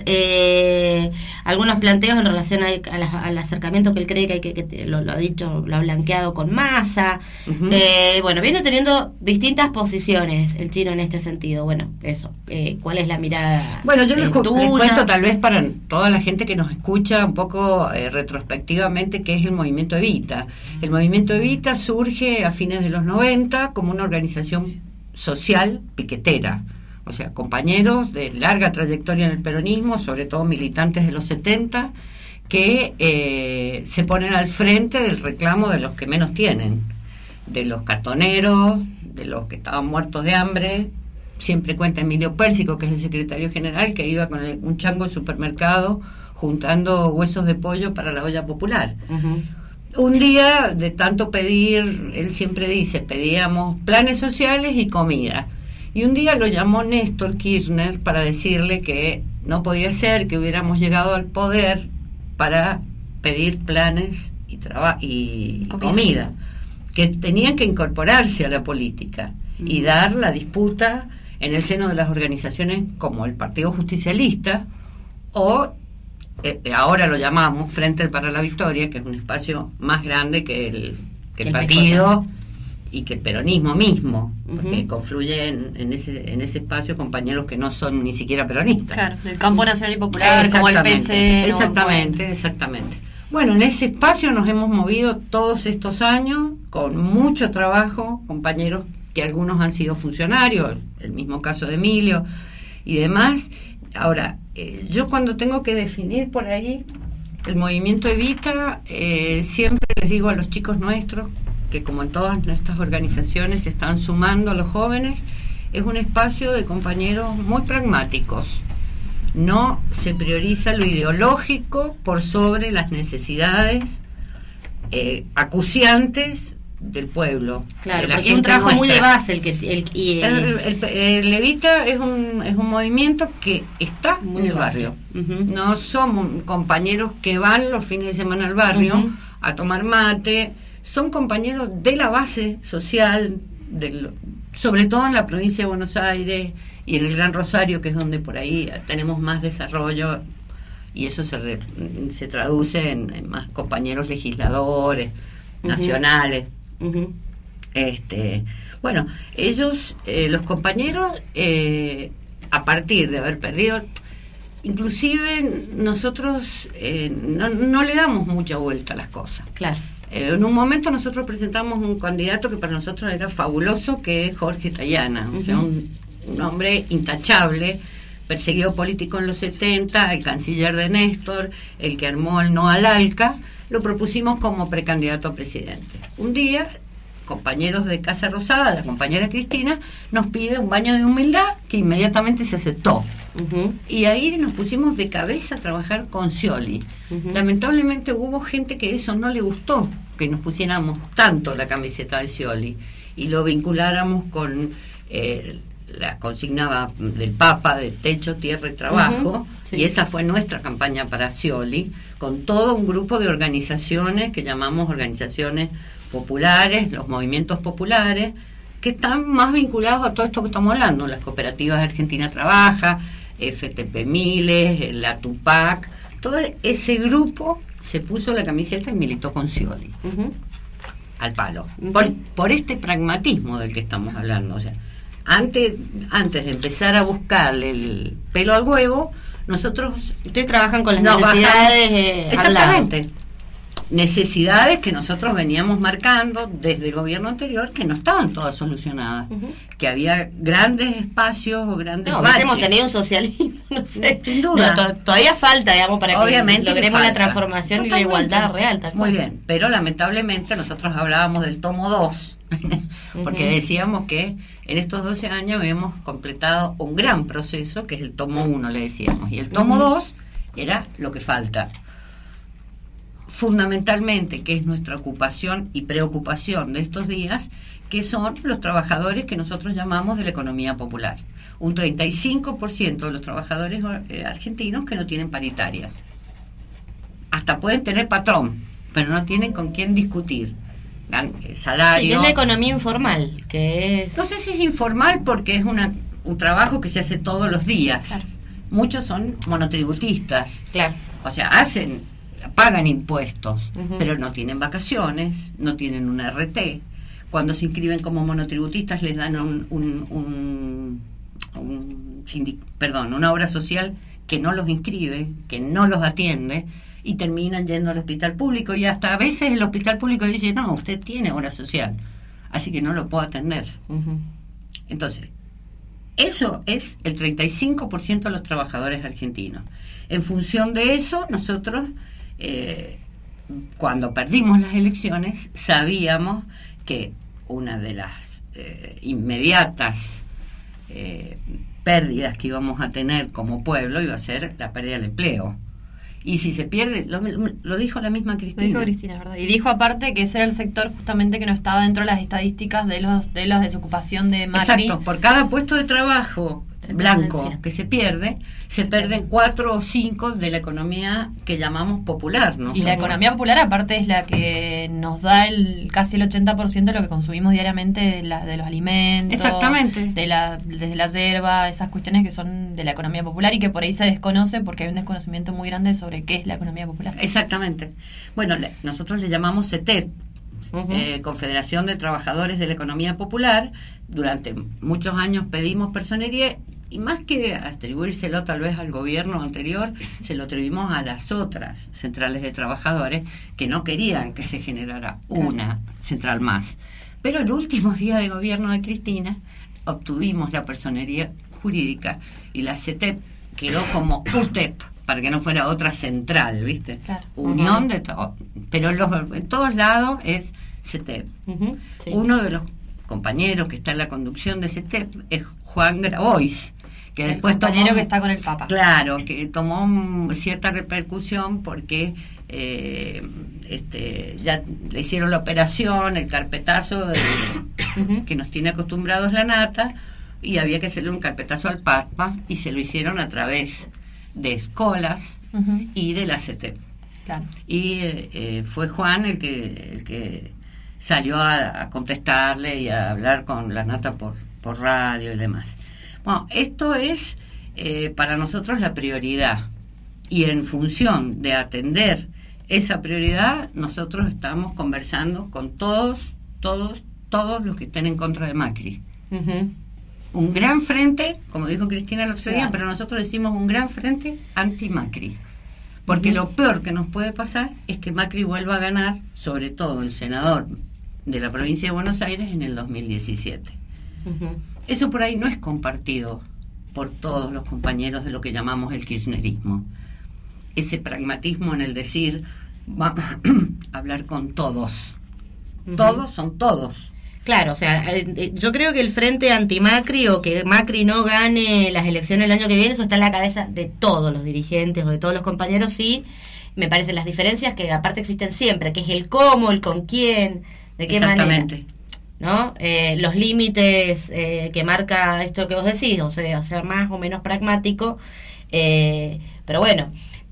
eh, algunos planteos en relación a, a la- al acercamiento que él cree que hay que, que te- lo, lo ha dicho, lo ha blanqueado con Massa. Ujú. Eh, bueno, viene teniendo distintas posiciones el Chino en este sentido. Bueno, eso, eh, ¿cuál es la mirada? Bueno, yo les, eh, cu- les tuya? cuento tal vez para toda la gente que nos escucha un poco eh, retrospectivamente qué es el movimiento Evita. El movimiento Evita surge a fines de los noventa como una organización social piquetera, o sea, compañeros de larga trayectoria en el peronismo, sobre todo militantes de los setenta, que eh, se ponen al frente del reclamo de los que menos tienen, de los cartoneros, de los que estaban muertos de hambre. Siempre cuenta Emilio Pérsico, que es el secretario general, que iba con el- un chango al supermercado juntando huesos de pollo para la olla popular. Ujú. Un día, de tanto pedir, él siempre dice, pedíamos planes sociales y comida. Y un día lo llamó Néstor Kirchner para decirle que no podía ser que hubiéramos llegado al poder para pedir planes y, traba- y comida. comida, que tenían que incorporarse a la política mm. y dar la disputa en el seno de las organizaciones como el Partido Justicialista o eh, ahora lo llamamos Frente para la Victoria, que es un espacio más grande que el, que el, el partido y que el peronismo mismo, uh-huh. porque confluyen en ese en ese espacio compañeros que no son ni siquiera peronistas. Claro, del campo nacional y popular, como el P C. Exactamente, bueno. exactamente. Bueno, en ese espacio nos hemos movido todos estos años con mucho trabajo, compañeros que algunos han sido funcionarios, el mismo caso de Emilio y demás. Ahora, eh, yo cuando tengo que definir por ahí el movimiento Evita, eh, siempre les digo a los chicos nuestros, que como en todas nuestras organizaciones se están sumando a los jóvenes, es un espacio de compañeros muy pragmáticos. No se prioriza lo ideológico por sobre las necesidades eh, acuciantes del pueblo. Claro, porque es un trabajo nuestra. muy de base el que el, y, el, el, el, el Evita es un es un movimiento que está muy en el barrio. Uh-huh. No somos compañeros que van los fines de semana al barrio uh-huh. a tomar mate. Son compañeros de la base social, del, sobre todo en la provincia de Buenos Aires y en el Gran Rosario, que es donde por ahí tenemos más desarrollo, y eso se, re, se traduce en, en más compañeros legisladores, uh-huh. nacionales. Uh-huh. Este, bueno, ellos, eh, los compañeros, eh, a partir de haber perdido, inclusive nosotros eh, no, no le damos mucha vuelta a las cosas. Claro. Eh, en un momento nosotros presentamos un candidato que para nosotros era fabuloso, que es Jorge Tayana, uh-huh. o sea, un, un hombre intachable, perseguido político en los setenta, el canciller de Néstor, el que armó el no al ALCA. Lo propusimos como precandidato a presidente. Un día, compañeros de Casa Rosada, la compañera Cristina, nos pide un baño de humildad que inmediatamente se aceptó. Uh-huh. Y ahí nos pusimos de cabeza a trabajar con Scioli. Uh-huh. Lamentablemente hubo gente que eso no le gustó, que nos pusiéramos tanto la camiseta de Scioli y lo vinculáramos con eh, la consigna del Papa de techo, tierra y trabajo. Uh-huh. Sí. Y esa fue nuestra campaña para Scioli, con todo un grupo de organizaciones que llamamos organizaciones populares, los movimientos populares, que están más vinculados a todo esto que estamos hablando, las cooperativas Argentina Trabaja, F T P Miles, la Tupac, todo ese grupo se puso la camiseta y militó con Scioli, uh-huh. al palo, uh-huh. por, por este pragmatismo del que estamos hablando. O sea, antes, antes de empezar a buscarle el pelo al huevo, nosotros... Ustedes trabajan con las no, necesidades eh, exactamente. Necesidades que nosotros veníamos marcando desde el gobierno anterior, que no estaban todas solucionadas, uh-huh. que había grandes espacios o grandes no, baches. hemos tenido un socialismo, no sé, sin duda. No, to- todavía falta, digamos, para Obviamente que logremos que la transformación Totalmente. y la igualdad real. Tal Muy cual. bien, pero lamentablemente nosotros hablábamos del tomo dos, porque uh-huh. decíamos que en estos doce años habíamos completado un gran proceso, que es el tomo uno, le decíamos, y el tomo dos uh-huh. era lo que falta. Fundamentalmente, que es nuestra ocupación y preocupación de estos días, que son los trabajadores que nosotros llamamos de la economía popular. Un treinta y cinco por ciento de los trabajadores eh, argentinos que no tienen paritarias. Hasta pueden tener patrón, pero no tienen con quién discutir. Gan- salario. Sí, es la economía informal, que es... No sé si es informal porque es una, un trabajo que se hace todos los días. Claro. Muchos son monotributistas. Claro. O sea, hacen... pagan impuestos, uh-huh. pero no tienen vacaciones, no tienen un R T. Cuando se inscriben como monotributistas les dan un, un, un, un sindic- perdón, una obra social que no los inscribe, que no los atiende, y terminan yendo al hospital público, y hasta a veces el hospital público dice, no, usted tiene obra social, así que no lo puedo atender. Uh-huh. Entonces, eso es el treinta y cinco por ciento de los trabajadores argentinos. En función de eso, nosotros... Eh, cuando perdimos las elecciones sabíamos que una de las eh, inmediatas eh, pérdidas que íbamos a tener como pueblo iba a ser la pérdida del empleo. Y si se pierde, lo, lo dijo la misma Cristina. Lo dijo Cristina, ¿verdad? Y dijo aparte que ese era el sector justamente que no estaba dentro de las estadísticas de los de la desocupación de Macri. Exacto, por cada puesto de trabajo Se blanco perdencia. que se pierde, se pierden cuatro o cinco de la economía que llamamos popular, ¿no? Y la economía popular aparte es la que nos da el casi el ochenta por ciento de lo que consumimos diariamente de, la, de los alimentos, Exactamente. de la, desde la yerba, esas cuestiones que son de la economía popular y que por ahí se desconoce porque hay un desconocimiento muy grande sobre qué es la economía popular. Exactamente. Bueno, le- nosotros le llamamos C E T E P, Ujú. eh, Confederación de Trabajadores de la Economía Popular. Durante muchos años pedimos personería y más que atribuírselo tal vez al gobierno anterior, se lo atribuimos a las otras centrales de trabajadores que no querían que se generara una central más. Pero el último día de gobierno de Cristina obtuvimos la personería jurídica y la C E T E P quedó como U T E P para que no fuera otra central, ¿viste? Claro. Unión Ujú. de todo. Pero en, los, en todos lados es C E T E P. Ujú, sí. Uno de los compañeros que está en la conducción de C E T E P es Juan Grabois, que El después compañero tomó, que está con el Papa. Claro, que tomó mm, cierta repercusión porque eh, este, ya le hicieron la operación, el carpetazo de- Ujú. que nos tiene acostumbrados la nata, y había que hacerle un carpetazo al Papa, y se lo hicieron a través de escolas Ujú, y de la C E T E P. claro. Y eh, eh, fue Juan el que, el que salió a, a contestarle y a hablar con la nata por, por radio y demás. Bueno, esto es eh, para nosotros la prioridad. Y en función de atender esa prioridad, nosotros estamos conversando con todos, todos, todos los que estén en contra de Macri. Ujú. Un gran frente, como dijo Cristina el otro día, Claro. pero nosotros decimos un gran frente anti-Macri. Porque Ujú. lo peor que nos puede pasar es que Macri vuelva a ganar, sobre todo el senador de la provincia de Buenos Aires, en el dos mil diecisiete. Ujú. Eso por ahí no es compartido por todos los compañeros de lo que llamamos el kirchnerismo. Ese pragmatismo en el decir, vamos a hablar con todos. Ujú. Todos son todos. Claro, o sea, eh, eh, yo creo que el frente anti-Macri o que Macri no gane las elecciones el año que viene, eso está en la cabeza de todos los dirigentes o de todos los compañeros, sí. Me parecen las diferencias que aparte existen siempre, que es el cómo, el con quién, de qué manera. Exactamente. ¿No? Eh, los límites eh, que marca esto que vos decís, o sea, ser más o menos pragmático, eh, pero bueno,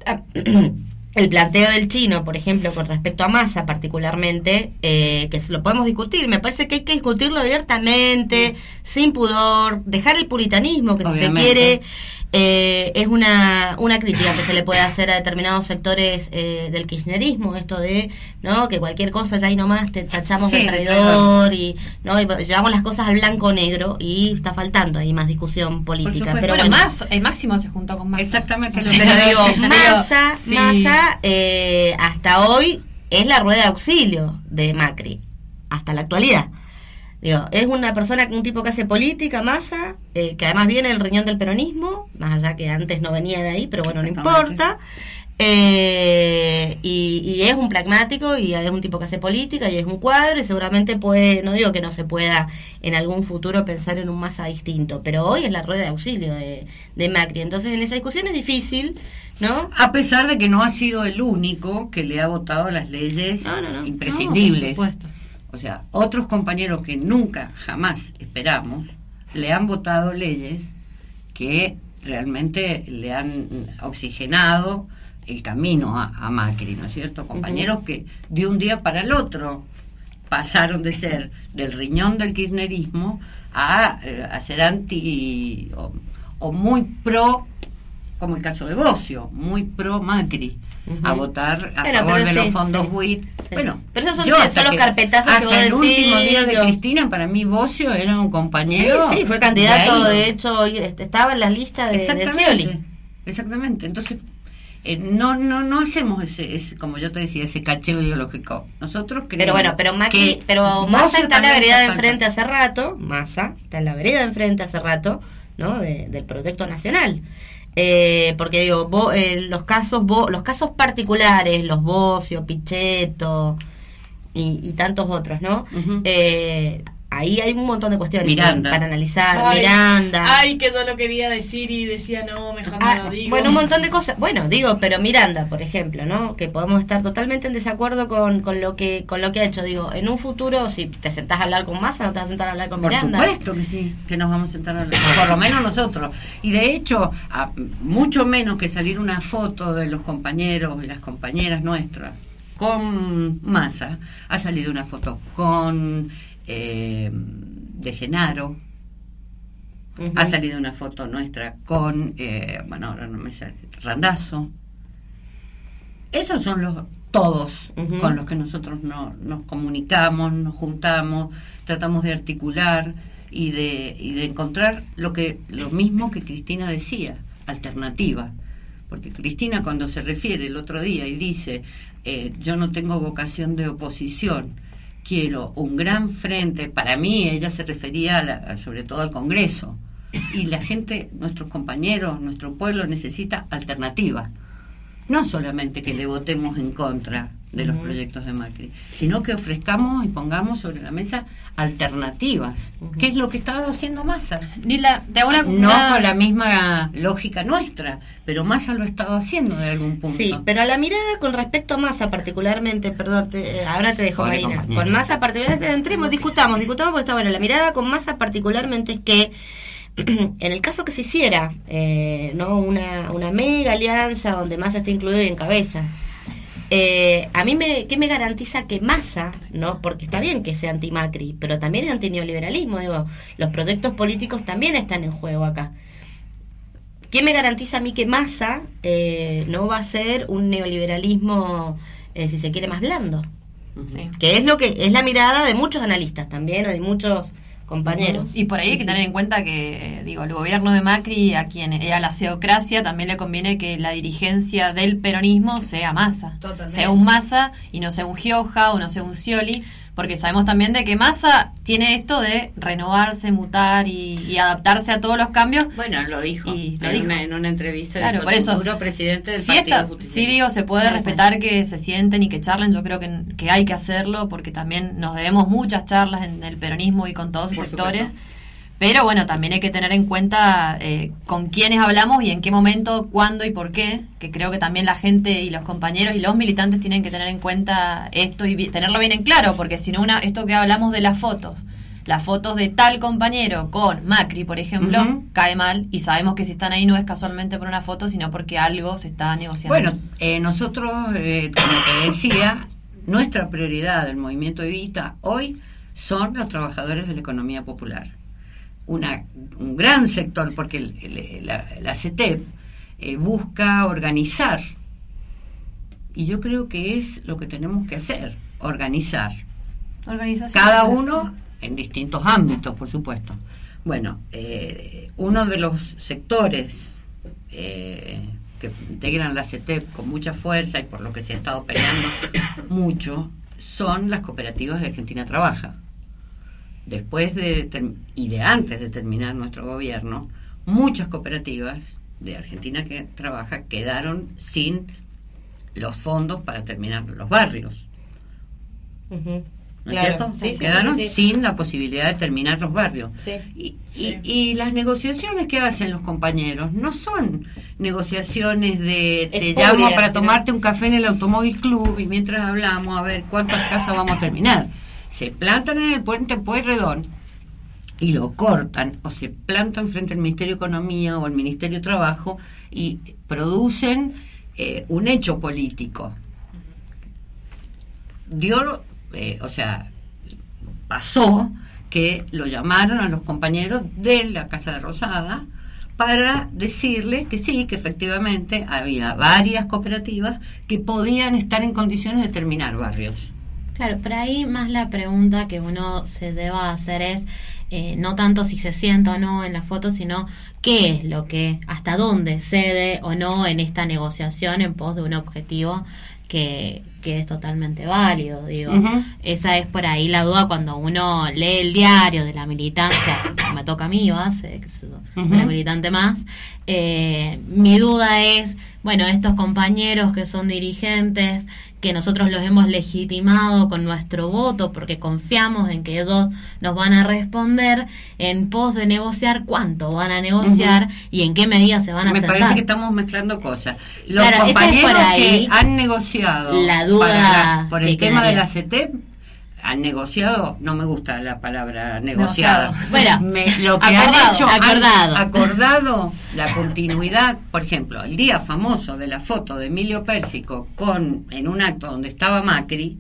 el planteo del Chino, por ejemplo, con respecto a Massa particularmente, eh, que se lo podemos discutir, me parece que hay que discutirlo abiertamente, sin pudor, dejar el puritanismo que si se Obviamente. quiere eh, es una, una crítica que se le puede hacer a determinados sectores eh, del kirchnerismo, esto de no que cualquier cosa ya ahí nomás te tachamos Sí, de de traidor y no y llevamos las cosas al blanco negro y está faltando ahí más discusión política. supuesto. Pero Bueno, bueno, más, el Máximo se juntó con Massa. Exactamente lo Sí, que pero digo, Digo, Massa, sí. Massa eh, hasta hoy es la rueda de auxilio de Macri, hasta la actualidad. Digo, es una persona, un tipo que hace política, Massa, eh, que además viene del riñón del peronismo, más allá que antes no venía de ahí, pero bueno, no Exactamente. importa. Eh, y, y es un pragmático y es un tipo que hace política y es un cuadro y seguramente puede, no digo que no se pueda en algún futuro pensar en un Massa distinto, pero hoy es la rueda de auxilio de, de Macri. Entonces en esa discusión es difícil, ¿no? A pesar de que no ha sido el único que le ha votado las leyes No, no, no. imprescindibles. No, por supuesto. O sea, otros compañeros que nunca, jamás esperamos, le han votado leyes que realmente le han oxigenado el camino a, a Macri, ¿no es cierto? Compañeros Ujú. que de un día para el otro pasaron de ser del riñón del kirchnerismo a, eh, a ser anti o, o muy pro, como el caso de Bocio, muy pro Macri, Ujú. a votar a Bueno, favor pero de sí, los fondos sí. W I T. Sí. Bueno, Pero esos son- yo son hasta los que- carpetazos que hasta vos el decís, último día de yo- Cristina, para mí Bocio era un compañero. Sí, sí, fue candidato, de ahí. de hecho, y, este, estaba en la lista de, de Exactamente, Scioli. exactamente. Entonces, eh, no, no, no hacemos ese, ese, como yo te decía, ese cacheo ideológico. Nosotros creemos Pero bueno, pero Macri, que pero Massa Bocio está en la también vereda de está enfrente hace rato, Massa está en la vereda de enfrente hace rato, ¿no? De- del Proyecto Nacional. Eh, porque digo, bo- eh, los casos bo- los casos particulares, los Bocio, Pichetto y, y tantos otros, ¿no? Ujú. Eh, ahí hay un montón de cuestiones Miranda. para analizar. Ay, Miranda. Ay, que yo lo quería decir y decía, no, mejor Ah, no lo digo. bueno, un montón de cosas. Bueno, digo, pero Miranda, por ejemplo, ¿no? Que podemos estar totalmente en desacuerdo con, con lo que con lo que ha hecho. Digo, en un futuro, si te sentás a hablar con Massa, no te vas a sentar a hablar con Por Miranda. supuesto que sí, que nos vamos a sentar a hablar, por lo menos nosotros. Y de hecho, a, mucho menos que salir una foto de los compañeros y las compañeras nuestras con Massa, ha salido una foto con eh, de Genaro, Ujú. ha salido una foto nuestra con, eh, bueno, ahora no me sale, Randazzo. Esos son los todos Ujú. con los que nosotros no, nos comunicamos, nos juntamos, tratamos de articular y de, y de encontrar lo que lo mismo que Cristina decía, alternativa. Porque Cristina, cuando se refiere el otro día y dice, eh, yo no tengo vocación de oposición, quiero un gran frente, para mí ella se refería a la- a- sobre todo al Congreso, y la gente, nuestros compañeros, nuestro pueblo necesita alternativa, no solamente que le votemos en contra de los Ujú. proyectos de Macri, sino que ofrezcamos y pongamos sobre la mesa alternativas, Ujú. que es lo que estaba haciendo Massa. Nila, te hago una, No una- con la misma lógica nuestra, pero Massa lo ha estado haciendo de algún punto. Sí, pero a la mirada con respecto a Massa particularmente, perdón, te- eh, ahora te dejo, Pobre Marina. compañera. Con Massa particularmente, entremos, discutamos, discutamos porque está bueno. La mirada con Massa particularmente es que en el caso que se hiciera eh, no una, una mega alianza donde Massa esté incluido y en cabeza, eh, a mí me, ¿qué me garantiza que Massa, no? Porque está bien que sea anti-Macri, pero también es anti-neoliberalismo, digo, los proyectos políticos también están en juego acá. ¿Qué me garantiza a mí que Massa eh, no va a ser un neoliberalismo, eh, si se quiere, más blando? Sí. Que es lo que es la mirada de muchos analistas también, o de muchos compañeros. Y por ahí hay que tener en cuenta que, digo, el gobierno de Macri, a quien a la seocracia también le conviene que la dirigencia del peronismo sea Massa. Totalmente. Sea un Massa y no sea un Gioja o no sea un Scioli, porque sabemos también de que Massa tiene esto de renovarse, mutar y, y adaptarse a todos los cambios. Bueno, lo dijo, Y lo en, dijo. Una, en una entrevista. Claro, dijo por el eso. futuro presidente del Sí, Partido está, Justicialista. sí digo, se puede Claro. respetar que se sienten y que charlen, yo creo que, que hay que hacerlo porque también nos debemos muchas charlas en el peronismo y con todos sus Por sectores, supuesto. pero bueno, también hay que tener en cuenta eh, con quiénes hablamos y en qué momento, cuándo y por qué, que creo que también la gente y los compañeros y los militantes tienen que tener en cuenta esto y vi- tenerlo bien en claro, porque si no, una, esto que hablamos de las fotos, las fotos de tal compañero con Macri, por ejemplo, Ujú. cae mal y sabemos que si están ahí no es casualmente por una foto, sino porque algo se está negociando. Bueno, eh, nosotros, eh, como te decía, nuestra prioridad del movimiento Evita hoy son los trabajadores de la economía popular. Una, un gran sector, porque el- el- la, la C E T E P eh, busca organizar, y yo creo que es lo que tenemos que hacer, organizar. Organización. Cada uno en distintos ámbitos, por supuesto. Bueno, eh, uno de los sectores eh, que integran la C E T E P con mucha fuerza y por lo que se ha estado peleando mucho son las cooperativas de Argentina Trabaja. Después de term- y de antes de terminar nuestro gobierno, muchas cooperativas de Argentina que Trabaja quedaron sin los fondos para terminar los barrios. Ujú. ¿No es Claro. cierto? Sí, sí, Quedaron sí, sí. sin la posibilidad de terminar los barrios. Sí. Y, y, y las negociaciones que hacen los compañeros no son negociaciones de te Espurias, llamo para sino- tomarte un café en el automóvil club y mientras hablamos a ver cuántas casas vamos a terminar. Se plantan en el puente Pueyrredón y lo cortan, o se plantan frente al Ministerio de Economía o al Ministerio de Trabajo y producen eh, un hecho político. Dio, eh, o sea, pasó que lo llamaron a los compañeros de la Casa de Rosada para decirles que sí, que efectivamente había varias cooperativas que podían estar en condiciones de terminar barrios. Claro, pero ahí más la pregunta que uno se deba hacer es, eh, no tanto si se sienta o no en la foto, sino qué es lo que, hasta dónde cede o no en esta negociación en pos de un objetivo que, que es totalmente válido, digo. Uh-huh. Esa es por ahí la duda cuando uno lee el diario de la militancia, me toca a mí, base, que soy uh-huh. una militante más. Eh, mi duda es, bueno, estos compañeros que son dirigentes, que nosotros los hemos legitimado con nuestro voto porque confiamos en que ellos nos van a responder en pos de negociar cuánto van a negociar uh-huh. y en qué medidas se van a Me sentar. Me parece que estamos mezclando cosas. Los claro, compañeros es que han negociado la duda para, por el tema quedaría. de la C E T E P, han negociado, no me gusta la palabra negociado. negociado. Bueno, me, lo que acordado, han hecho, acordado. han acordado la continuidad. Por ejemplo, el día famoso de la foto de Emilio Pérsico con en un acto donde estaba Macri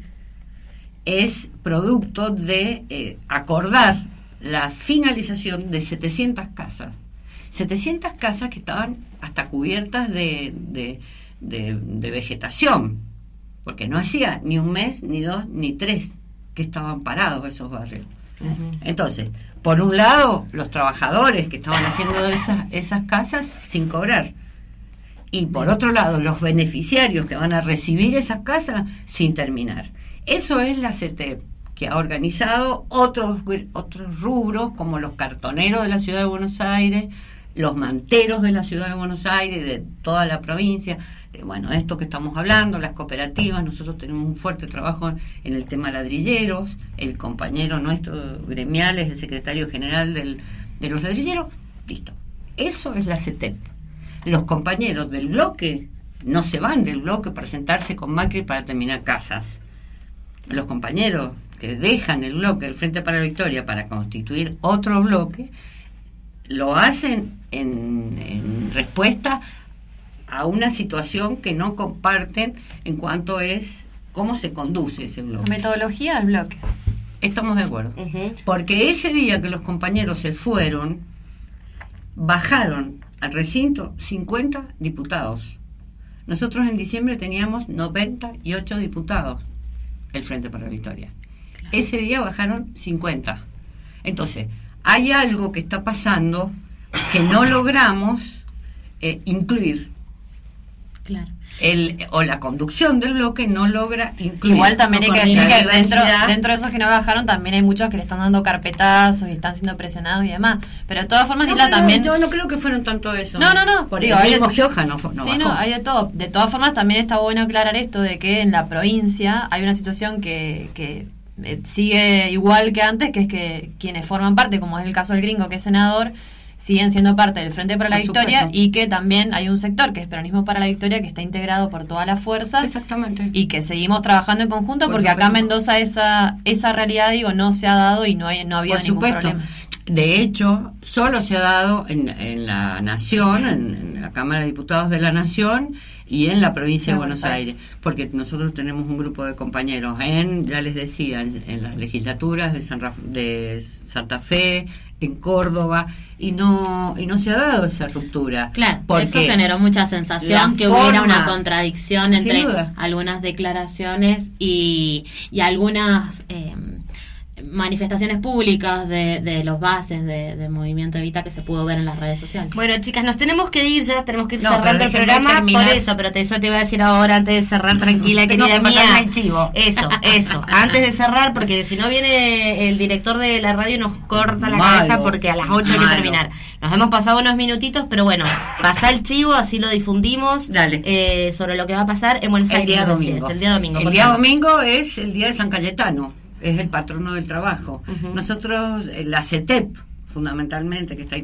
es producto de eh, acordar la finalización de setecientas casas. setecientas casas que estaban hasta cubiertas de, de, de, de vegetación, porque no hacía ni un mes, ni dos, ni tres que estaban parados esos barrios. Uh-huh. Entonces, por un lado, los trabajadores que estaban haciendo esas, esas casas sin cobrar, y por otro lado, los beneficiarios que van a recibir esas casas sin terminar. Eso es la C E T E P, que ha organizado otros, otros rubros, como los cartoneros de la Ciudad de Buenos Aires, los manteros de la Ciudad de Buenos Aires, de toda la provincia. Bueno, esto que estamos hablando, las cooperativas, nosotros tenemos un fuerte trabajo en el tema ladrilleros, el compañero nuestro gremial es el secretario general del, de los ladrilleros, listo. Eso es la C E T E P. Los compañeros del bloque no se van del bloque para sentarse con Macri para terminar casas. Los compañeros que dejan el bloque del Frente para la Victoria para constituir otro bloque, lo hacen en, en respuesta a una situación que no comparten en cuanto es cómo se conduce ese bloque. La metodología del bloque. Estamos de acuerdo. Uh-huh. Porque ese día que los compañeros se fueron, bajaron al recinto cincuenta diputados. Nosotros en diciembre teníamos noventa y ocho diputados, el Frente para la Victoria. Claro. Ese día bajaron cincuenta. Entonces, hay algo que está pasando que no logramos eh, incluir. Claro. El, o la conducción del bloque no logra incluir. Igual también no hay que decir que dentro, diversidad. dentro de esos que no bajaron también hay muchos que le están dando carpetazos y están siendo presionados y demás. Pero de todas formas, no, Nila, también... Yo no creo que fueron tanto eso. No, no, no. Por digo, el mismo de... Gioja no, no Sí, bajó. no, hay de todo. De todas formas, también está bueno aclarar esto de que en la provincia hay una situación que... que sigue igual que antes, que es que quienes forman parte, como es el caso del Gringo, que es senador, siguen siendo parte del Frente para la por Victoria, supuesto. Y que también hay un sector que es Peronismo para la Victoria, que está integrado por todas las fuerzas. Exactamente. Y que seguimos trabajando en conjunto, por porque supuesto. acá en Mendoza esa esa realidad, digo, no se ha dado y no hay no ha habido por ningún supuesto. problema. De hecho, solo se ha dado en, en la Nación, en, en la Cámara de Diputados de la Nación y en la provincia de Buenos Aires, porque nosotros tenemos un grupo de compañeros en, ya les decía, en, en las legislaturas de, San Raf- de Santa Fe, en Córdoba, y no y no se ha dado esa ruptura. Claro, porque eso generó mucha sensación la que hubiera forma, una contradicción sin entre duda. algunas declaraciones y, y algunas eh, manifestaciones públicas de, de los bases de, del movimiento Evita que se pudo ver en las redes sociales. Bueno, chicas, nos tenemos que ir ya, tenemos que ir No, cerrando pero el déjenme programa, terminar. por eso, pero te, eso te iba a decir ahora antes de cerrar, tranquila, Tengo querida que mía. pasarme el chivo. Eso, eso, antes de cerrar, porque si no viene el director de la radio y nos corta la Malo, cabeza porque a las ocho hay que malo. terminar. Nos hemos pasado unos minutitos, pero bueno, pasá el chivo, así lo difundimos. Dale. Eh, sobre lo que va a pasar en Buenos El Aires. día decías, domingo. El día domingo. El día contanos. domingo es el día de San Cayetano, es el patrono del trabajo. Ujú. Nosotros, eh, la C E T E P, fundamentalmente, que está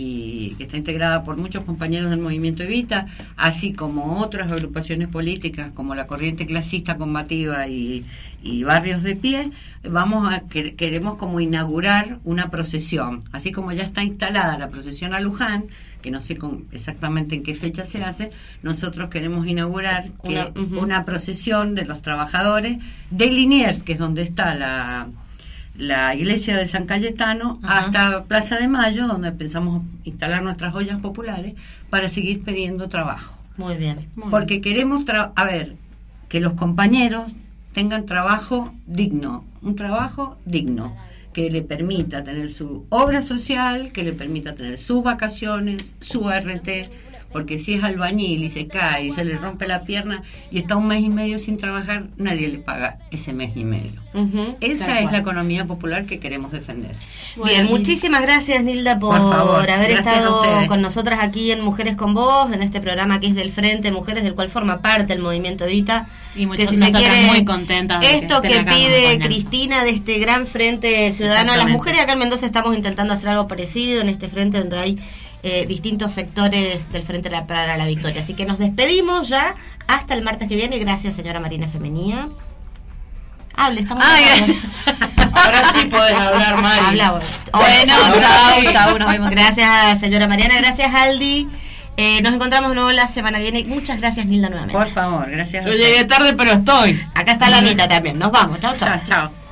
y que está integrada por muchos compañeros del movimiento Evita, así como otras agrupaciones políticas como la Corriente Clasista Combativa y, y Barrios de Pie, vamos a que, queremos como inaugurar una procesión, así como ya está instalada la procesión a Luján, que no sé con, exactamente en qué fecha se hace, nosotros queremos inaugurar que, Una, uh-huh. una procesión de los trabajadores de Liniers, que es donde está la la iglesia de San Cayetano, Ajá. hasta Plaza de Mayo, donde pensamos instalar nuestras ollas populares para seguir pidiendo trabajo. Muy bien. Muy Porque queremos, tra- a ver, que los compañeros tengan trabajo digno, un trabajo digno, que le permita tener su obra social, que le permita tener sus vacaciones, su R T, porque si es albañil y se cae y se le rompe la pierna y está un mes y medio sin trabajar, nadie le paga ese mes y medio. Uh-huh, Esa es la economía popular que queremos defender. Bien, muchísimas gracias, Nilda, por, por favor, haber estado a con nosotras aquí en Mujeres con Vos, en este programa que es del Frente Mujeres, del cual forma parte el Movimiento Evita. Y que si se nosotras quiere, muy contentas de esto que que, estén acá pide acompañándonos. Cristina de este gran Frente Ciudadano, las Exactamente. mujeres acá en Mendoza estamos intentando hacer algo parecido en este frente donde hay eh, distintos sectores del Frente para la Victoria. Así que nos despedimos ya hasta el martes que viene. Gracias, señora Marina Femenía. Hable, estamos Ay, hablando. Ahora sí podés hablar, Mari. Habla vos. Bueno, chao, chao, nos vemos. Gracias, señora Mariana, gracias, Aldi. Eh, nos encontramos de nuevo la semana que viene. Muchas gracias, Nilda, nuevamente. Por favor, gracias a Yo ustedes. llegué tarde, pero estoy. Acá está la Anita también. Nos vamos. Chao, chao. Chao, chao.